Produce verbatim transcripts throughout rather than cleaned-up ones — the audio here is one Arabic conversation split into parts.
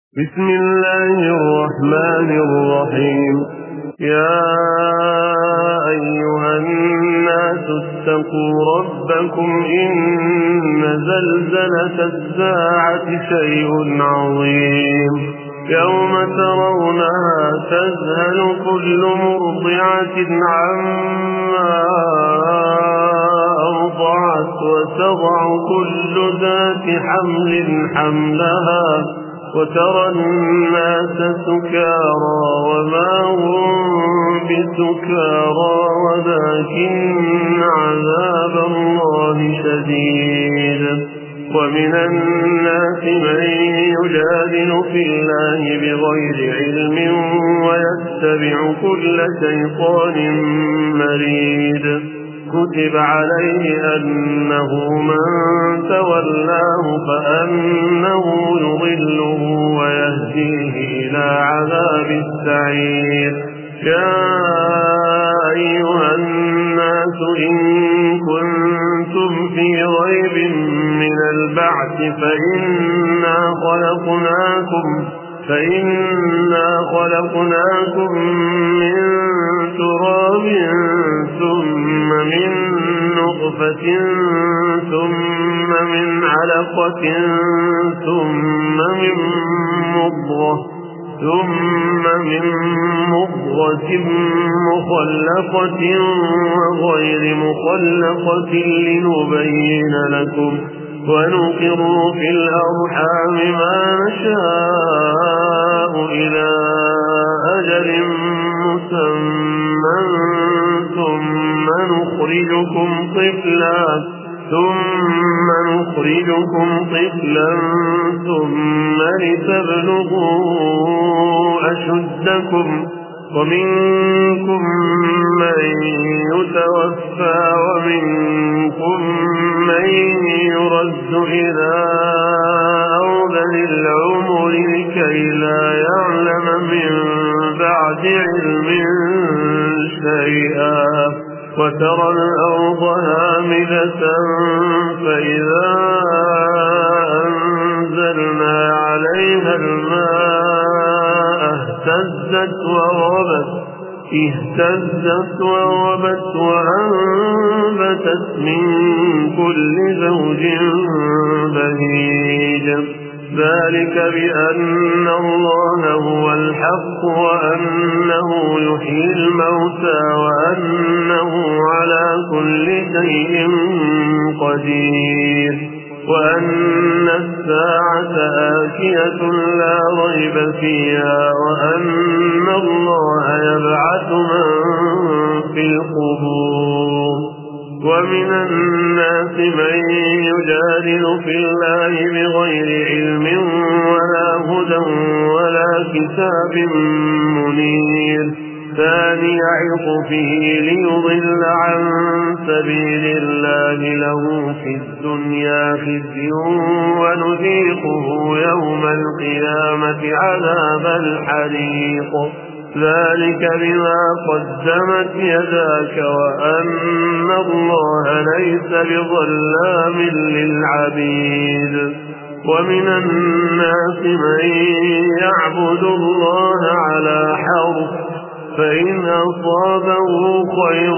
بسم الله الرحمن الرحيم. يا أيها الناس اتقوا ربكم إن زلزلة الساعة شيء عظيم يوم ترونها تذهل كل مرضعة عما أرضعت وتضع كل ذات حمل حملها وترى الناس سكارى وما هم بسكارى ولكن عذاب الله شديد. ومن الناس من يجادل في الله بغير علم ويتبع كل شيطان مريد. كتب عليه أنه من تولاه فأنه يضله ويهديه إلى عذاب السعير. يا أيها الناس إن كنتم في ريب من البعث فإنا خلقناكم فإنا خلقناكم من تراب ثم من نطفة ثم من علقة ثم من مضغة ثم من مضغة مخلقة وغير مخلقة لنبين لكم ونقر في الأرحام ما نشاء إلى أجل مسمى ثم نخرجكم طفلا ثم نخرجكم طفلا ثم لتبلغوا أشدكم ومنكم من يتوفى ومنكم من يرد إلى أرذل العمر لكي لا يعلم من بعد علم شيئا. وترى الأرض هامدة فإذا أنزلنا عليها الماء اهتزت وربت اهتزت وربت وأنبتت من كل زوج بهيج. ذلك بأن الله هو الحق وأنه يحيي الموتى وأنه على كل شيء قدير وأن الساعة آتية لا ريب فيها وأن الله يبعث من في القبور. ومن الناس من يجادل في الله بغير علم ولا هدى ولا كتاب منير. ثاني عطفه ليضل عن سبيل الله له في الدنيا خزي ونذيقه يوم القيامة عذاب الحريق. ذلك بما قدمت يداك وأن الله ليس بظلام للعبيد. ومن الناس من يعبد الله على حرف فإن أصابه خير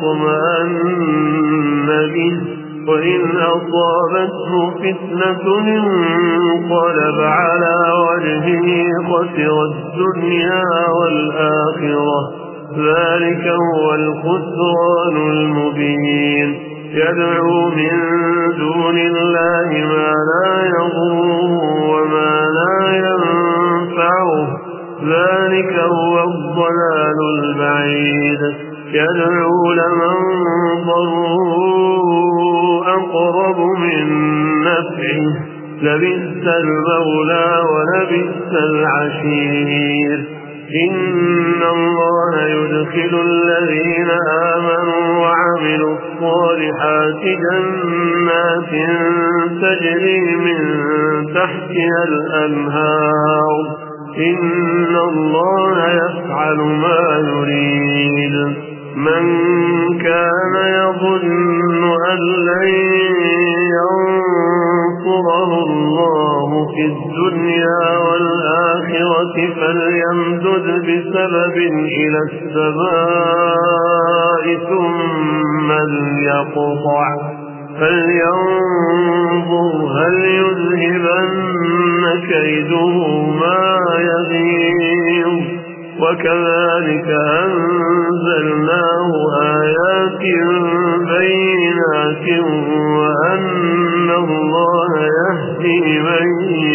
اطمأن به وإن أصابته فتنة انقلب على وجهه خسر الدنيا والآخرة. ذلك هو الخسران المبين. يدعو من دون الله ما لا يضره وما لا ينفعه. ذلك هو الضلال البعيد. يدعو لمن ضره أقرب من نفعه لبئس المولى ولبئس العشير. إن الله يدخل الذين آمنوا وعملوا الصالحات جنات تجري من تحتها الأنهار. إن الله يفعل ما يريد. من كان يظن أن لن ينصره الله في الدنيا والآخرة السماوات فليمدد بسبب إلى السماء ثم ليقطع فلينظر هل يذهبن كيده ما يغيظ وكذلك أنزلناه آيات بينات وأن الله يهدي من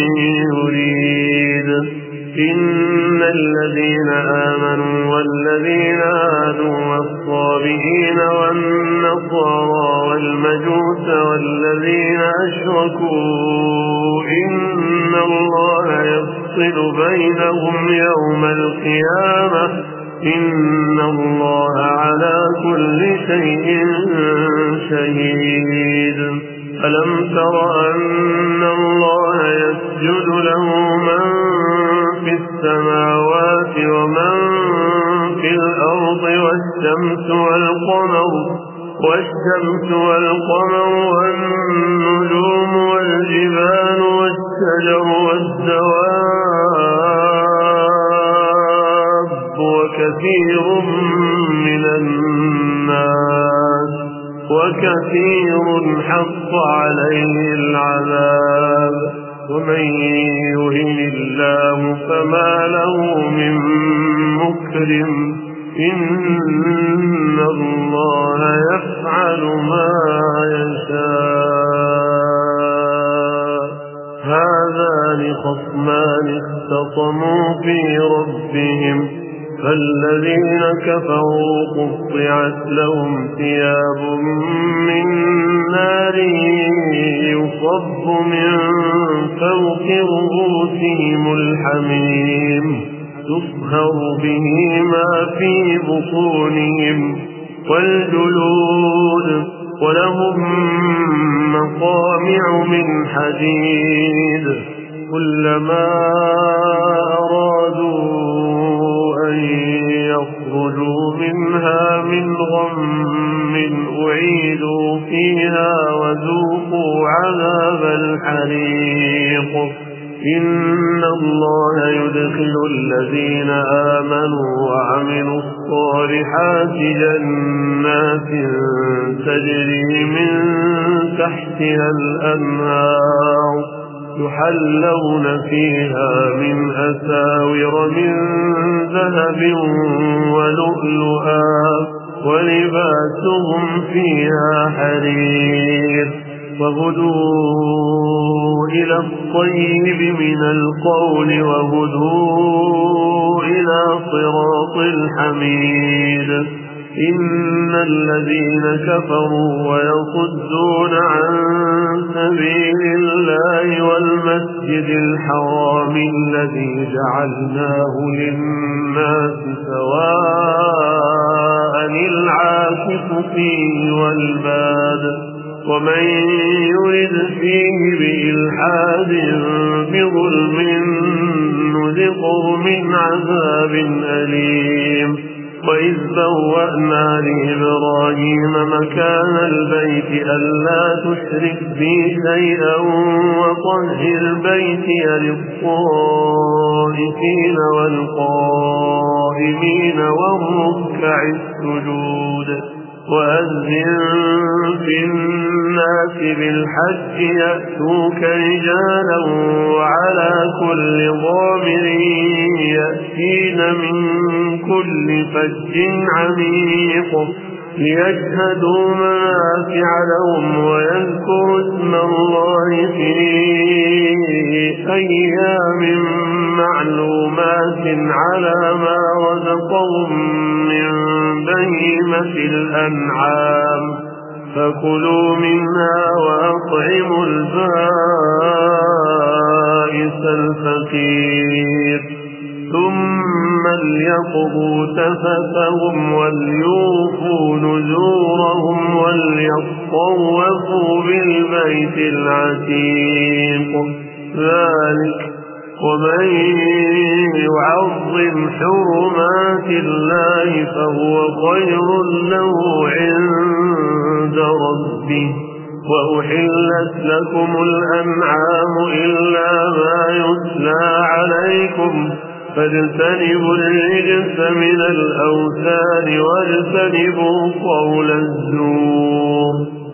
يريد إن الذين آمنوا والذين هادوا والصابئين والنصارى والمجوس والذين أشركوا إن الله يفصل بينهم يوم القيامة إن الله على كل شيء شهيد ألم تر أن الله يسجد له من في السماوات ومن في الأرض والشمس والقمر والشمس والقمر والنجوم والجبال والشجر والدواب وكثير من الناس وكثير حق عليه العذاب ومن يهن الله فما له من مكرم إن الله يفعل ما يشاء هذان خصمان اختصموا في ربهم فالذين كفروا قطعت لهم ثياب من نار يصب من فوق رؤوسهم الحميم يصهر به ما في بطونهم والجلود ولهم مقامع من حديد كلما أرادوا أن يخرجوا منها من غم أعيدوا فيها وذوقوا عذاب الحريق إن الله يدخل الذين آمنوا وعملوا الصالحات جنات تجري من تحتها الأنهار يحلون فيها من أساور من ذهب ولؤلؤا ولباسهم فيها حرير وهدوا إلى الطيب من القول وهدوا إلى صراط الحميد إن الذين كفروا ويصدون عن سبيل الله والمسجد الحرام الذي جعلناه للناس سواء العاكف فيه والباد ومن يرد فيه بإلحاد بظلم نذقه من عذاب أليم وإذ بوأنا لإبراهيم مكان البيت ألا تشرك بي شيئا وطهر بيتي للطائفين والقائمين والركع السجود وأذن في الناس بالحج يأتوك رجالا وعلى كل ضامر يأتين من كل فج عميق ليشهدوا منافع لهم ويذكروا اسم الله في أيام معلومات على ما رزقهم من بهيمة الأنعام فكلوا منها وأطعموا البائس الفقير ثم ليقضوا تفثهم وليوفوا نذورهم وليطوفوا بالبيت العتيق ذلك ومن يعظم حرمات الله فهو خير له عند ربه وأحلت لكم الأنعام إلا ما يتلى عليكم فاجتنبوا الرجس من الأوثان واجتنبوا قول الزور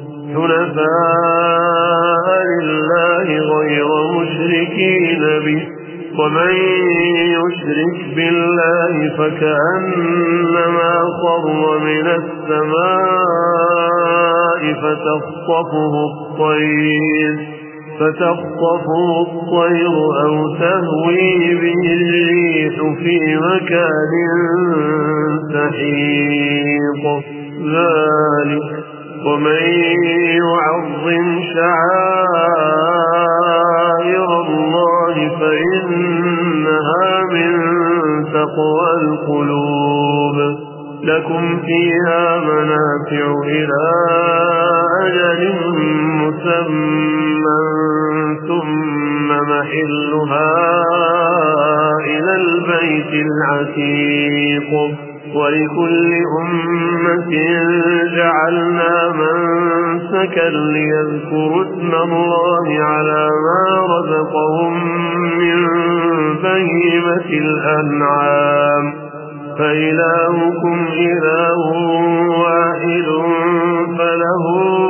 حنفاء لله غير مشركين به ومن يشرك بالله فكأنما خر من السماء فتخطفه الطير فتخطفه الطير أو تهوي به الريح في مكان سحيق ذلك ومن يعظم شعائر الله فإنها من تقوى القلوب لكم فيها منافع إلى أجل مسمى ثم محلها إلى البيت العتيق ولكل أمة جعلنا منسكا ليذكروا اسم الله على ما رزقهم من بهيمة الأنعام فإلهكم إله واحد فله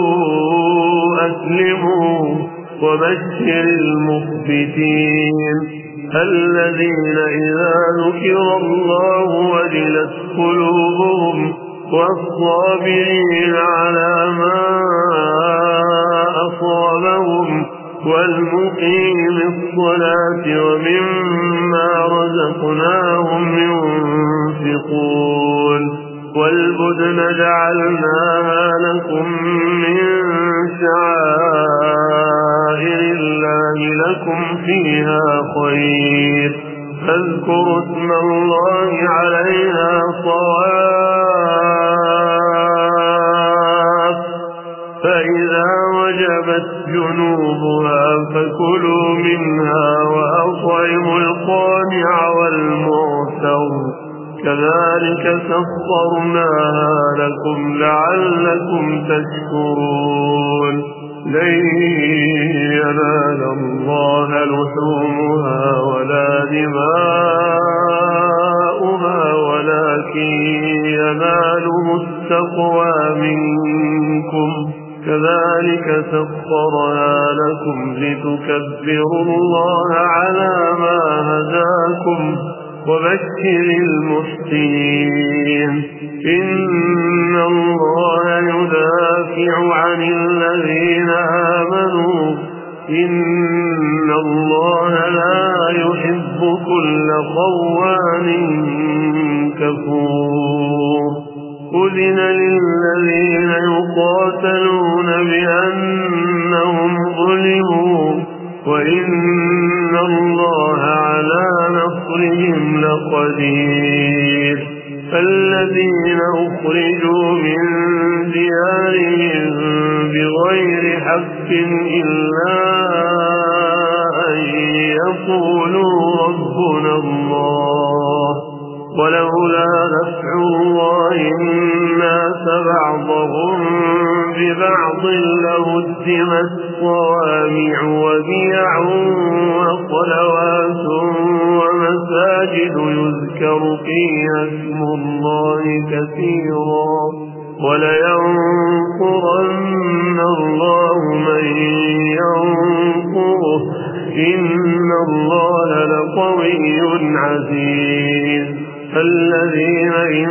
أسلموا وبشر المخبتين الذين إذا ذكر الله وجلت قلوبهم والصابرين على ما أصابهم والمقيم الصلاة ومما رزقناهم ينفقون والبدن جعلناها لكم من شعائر الله لكم فيها خير فاذكروا اسم الله عليها صواف فإذا وجبت جنوبها فكلوا منها وأطعموا القانع والمعتر كذلك سخرناها لكم لعلكم تشكرون لن ينال الله لحومها ولا دماؤها ولكن يناله التقوى منكم كذلك سخرها لكم لتكبروا الله على ما هداكم وبشر المحسنين إن الله يدافع عن الذين آمنوا إن الله لا يحب كل خوان كفور أذن للذين يقاتلون بأنهم ظلموا وإن الله على نصرهم لقدير الذين أخرجوا من ديارهم بغير حق إلا أن يقولوا ربنا الله ولولا دفع الله الناس بعضهم ببعض لهدمت صوامع وبيع وصلوات ومساجد يذكر فيها اسم الله كثيرا ولينصرن الله من ينصره إن الله لقوي عزيز الذين إن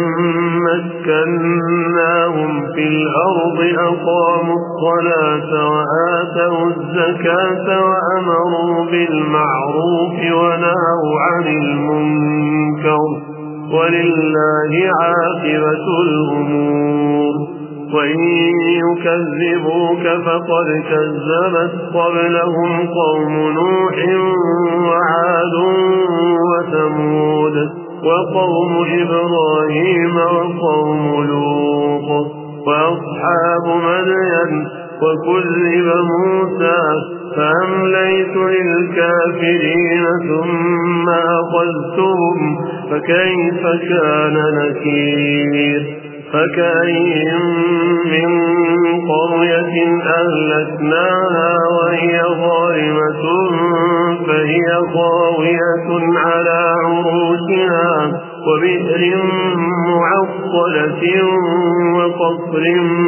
مكناهم في الأرض أقاموا الصلاة وآتوا الزكاة وأمروا بالمعروف ونهوا عن المنكر ولله عاقبة الأمور وإن يكذبوك فقد كذبت قبلهم قوم نوح وعاد وثمود وقوم إبراهيم وقوم لوط وأصحاب مدين وكذب موسى فأمليت للكافرين ثم أخذتهم فكيف كان نكير فكأين من قرية أهلكناها وهي ظالمة فهي خاوية على عروشها فواكه وبئر معطلة وقصر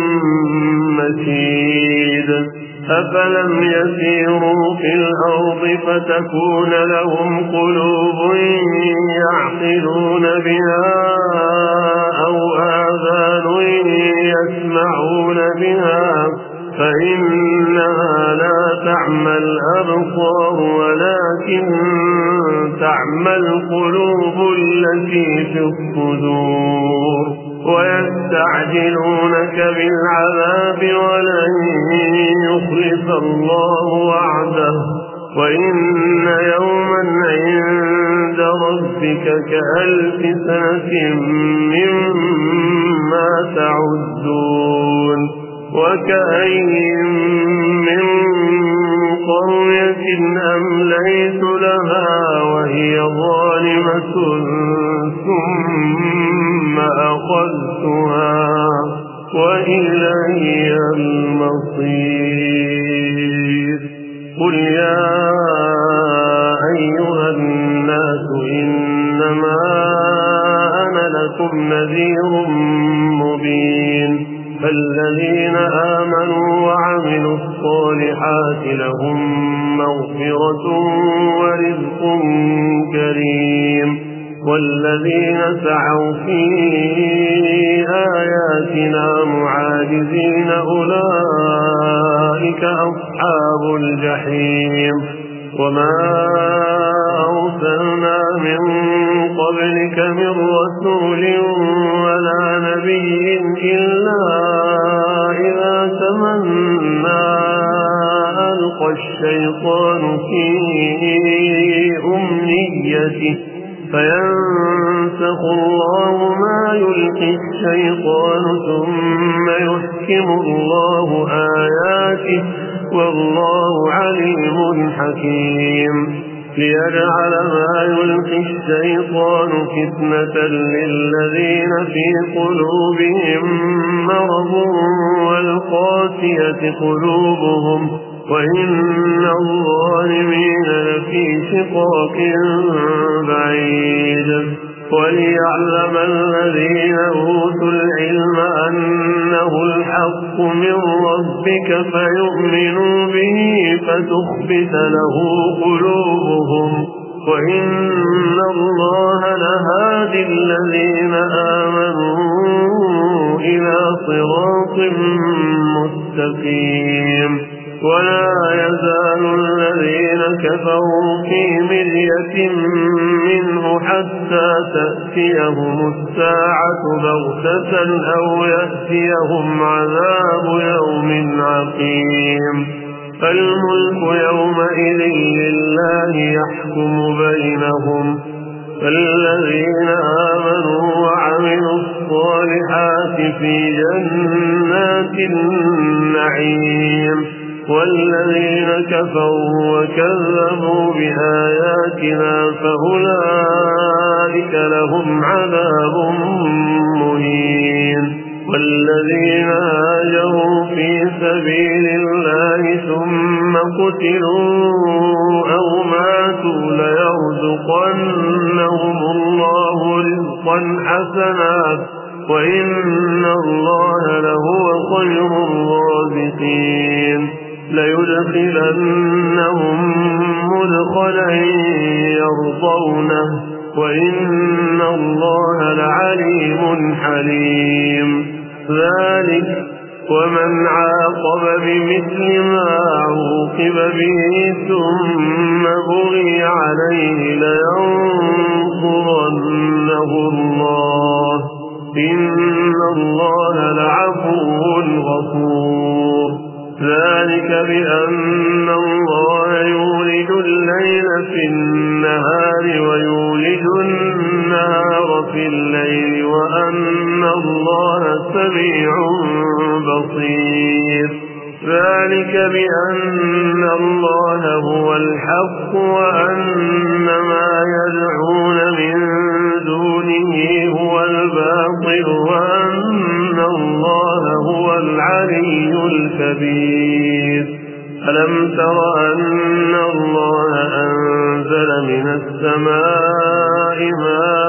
مشيد أفلم يسيروا في الأرض فتكون لهم قلوب يعقلون بها أو آذان يسمعون بها فإنها لا تعمى الأبصار ولكن تعمى القلوب التي في الصدور ويستعجلونك بالعذاب ولن يخلف الله وعده وإن يوما عند ربك كألف سنة مما تعدون وكأين من قرية أمليت لها وهي ظالمة ثم أخذتها وإلي المصير قل يا أيها الناس إنما أنا لكم نذير مبين فالذين آمنوا وعملوا الصالحات لهم مغفرة ورزق كريم والذين سعوا في آياتنا معاجزين أولئك أصحاب الجحيم وما أرسلنا من قبلك من رسول ولا نبي إلا إذا تمنى ألقى الشيطان في أمنيته فينسخ الله ما يلقي الشيطان ثم يحكم الله آياته والله عليم حكيم ليجعل ما يلقي الشيطان فتنة للذين في قلوبهم مرض والقاسية قلوبهم وإن الظالمين لفي شقاق بعيد وليعلم الذين أوتوا العلم أنه الحق من ربك فيؤمنوا به فتخبت له قلوبهم وإن الله لهادي الذين آمنوا إلى صراط مستقيم ولا يزال الذين كفروا في مرية منه حتى تأتيهم الساعة بغتة أو يأتيهم عذاب يوم عقيم فالملك يومئذ لله يحكم بينهم فالذين آمنوا وعملوا الصالحات في جنات النعيم والذين كفروا وكذبوا بآياتنا فأولئك لهم عذاب مهين والذين هاجروا في سبيل الله ثم قتلوا أو ماتوا ليرزقنهم الله رزقا حسنا وإن الله لهو خير الرازقين ليدخلنهم مدخلا يرضونه وإن الله لعليم حليم ذلك ومن عاقب بمثل ما عوقب به ثم بغي عليه لينصرنه الله إن الله لعفو غفور ذلك بأن الله يولد الليل في النهار ويولد النهار في الليل وأن الله سميع بصير ذلك بأن الله هو الحق وأن ما يدعون من دونه هو الباطل وأن الله هو العلي الكبير ألم تر أن الله أنزل من السماء ماء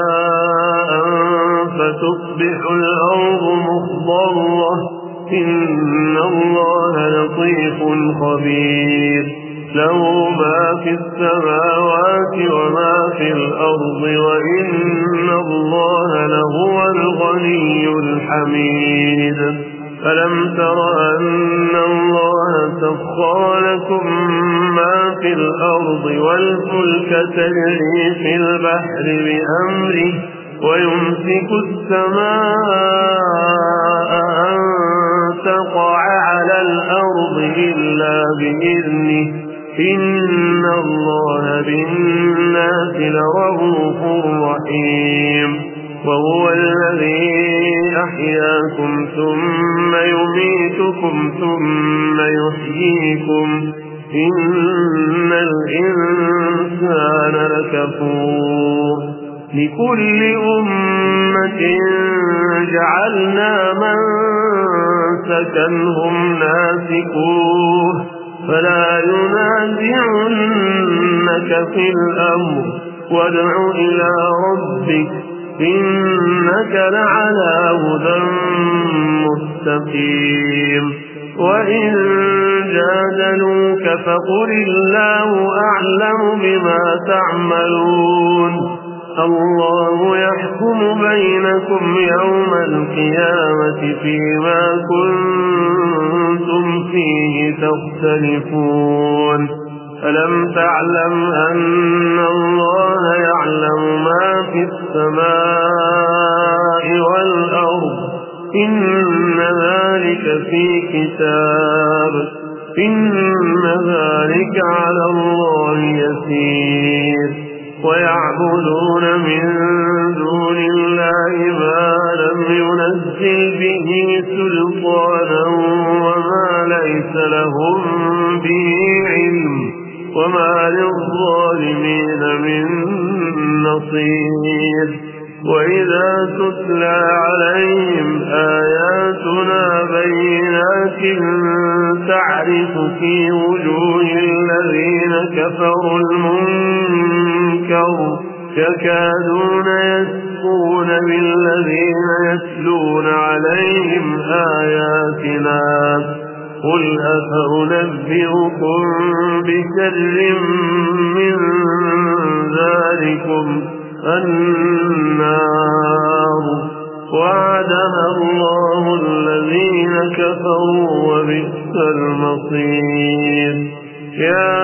وتصبح الأرض مخضرة إن الله لطيف خبير له ما في السماوات وما في الأرض وإن الله لهو الغني الحميد ألم تر أن الله سخر لكم ما في الأرض والفلك تجري في البحر بأمره ويمسك السماء أن تقع على الأرض إلا بإذنه إن الله بالناس لرؤوف رحيم وهو الذي أحياكم ثم يميتكم ثم يحييكم إن الإنسان لكفور لكل أمة جعلنا منسكا هم ناسكوه فلا ينازعنك في الأمر وادع إلى ربك إنك لعلى هدى مستقيم وإن جادلوك فقل الله أعلم بما تعملون الله يحكم بينكم يوم القيامة فيما كنتم فيه تختلفون ألم تعلم أن الله يعلم ما في السماء والأرض إن ذلك في كتاب إن ذلك على الله يسير ويعبدون من دون الله ما لم ينزل به سلطانا وما ليس لهم به علم وما للظالمين من نصير وإذا تتلى عليهم آياتنا بينات تعرف في وجوه الذين كفروا المنكر يكادون يسقون بالذين يتلون عليهم آياتنا قل أفأنبئكم بشر من ذلكم النار وعدها الله الذين كفروا وبئس المصير يا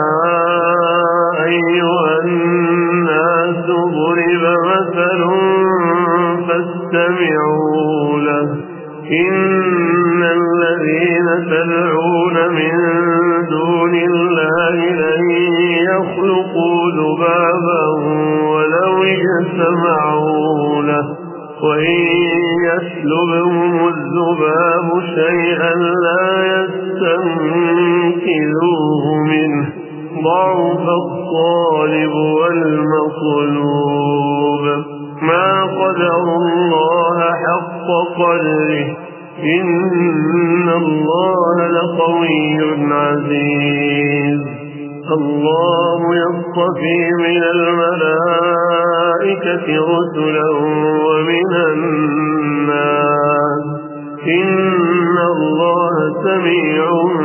أيها الناس ضرب مثل فاستمعوا له إن الذين تدعون من دون الله لن يخلقوا ذبابا ولو اجتمعوا له وإن يسلبهم الذباب شيئا لا يستنقذوه منه ضعف الطالب والمطلوب ما قدر الله حق قدره إن الله لقوي عزيز الله يصطفي من الملائكة رسلا ومن الناس إن الله سميع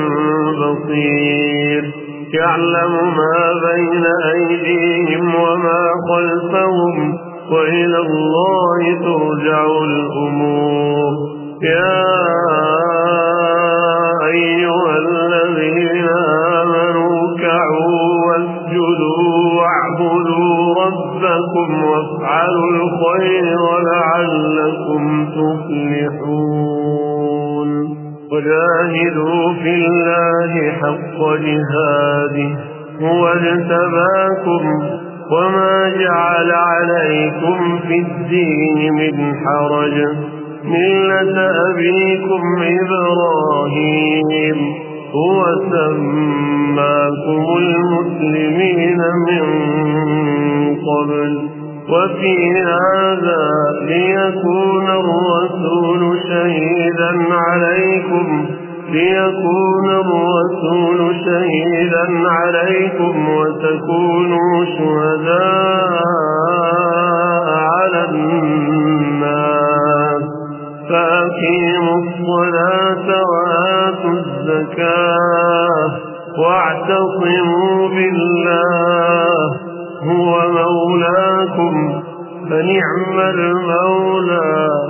بصير يعلم ما بين أيديهم وما خلفهم وإلى الله ترجع الأمور يا أيها الذين آمنوا اركعوا واسجدوا واعبدوا ربكم وافعلوا الخير لعلكم تفلحون وجاهدوا في الله حق جهاده هو اجتباكم وما جعل عليكم في الدين من حرج ملة أبيكم إبراهيم هو سماكم المسلمين من قبل وفي هذا ليكون الرسول شهيدا عليكم ليكون الرسول شهيدا عليكم وتكونوا شهداء على الناس الصلاة وآتوا الزكاة واعتصموا بالله هو مولاكم فنعم المولى